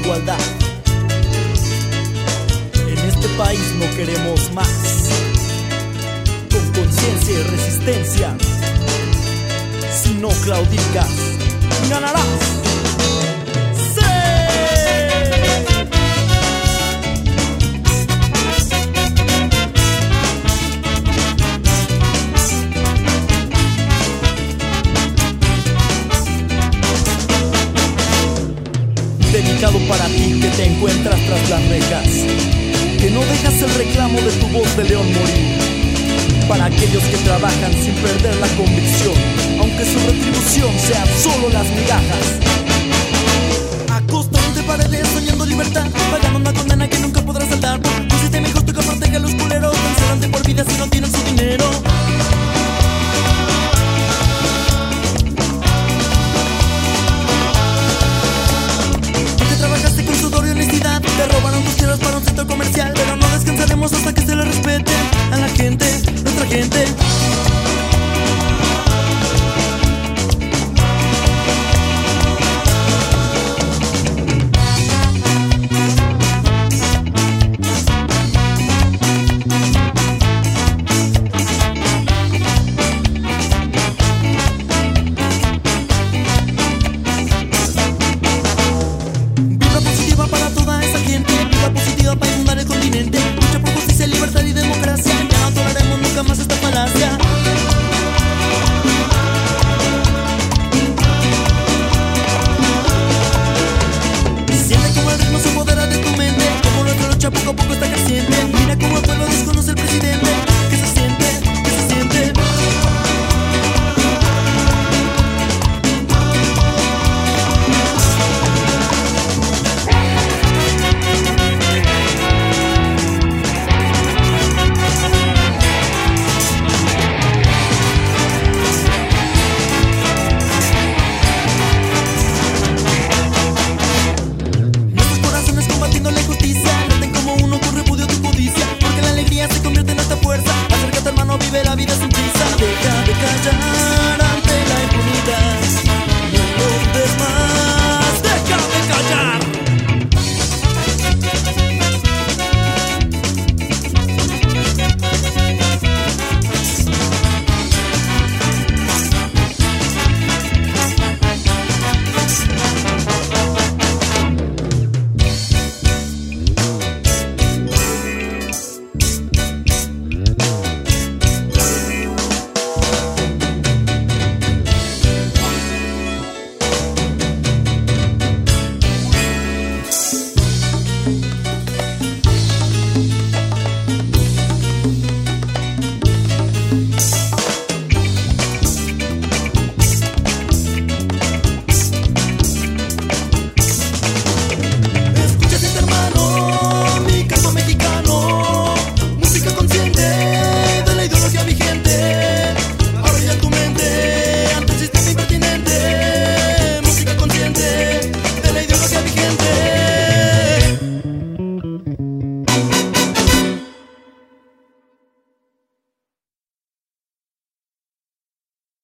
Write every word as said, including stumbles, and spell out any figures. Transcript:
igualdad. En este país no queremos más. Con conciencia y resistencia, si no claudicas, ganarás. Dedicado para ti que te encuentras tras las rejas, que no dejas el reclamo de tu voz de león morir. Para aquellos que trabajan sin perder la convicción, aunque su retribución sean solo las migajas. A costa de paredes soñando libertad, pagando una condena que nunca podrás saltar. Un sistema injusto que protege a los culeros, vencerán de por vida si no tienen su dinero. Trabajaste con sudor y honestidad, te robaron tus tierras para un centro comercial, pero no descansaremos hasta que se le respete a la gente, nuestra gente. Para toda esa gente, vida positiva para inundar el continente. Lucha por justicia, libertad y democracia. Ya no toleraremos nunca más esta falacia. Siente como el ritmo se apodera de tu mente, como nuestra lucha poco a poco está creciente. Mira como el pueblo desconoce al presidente.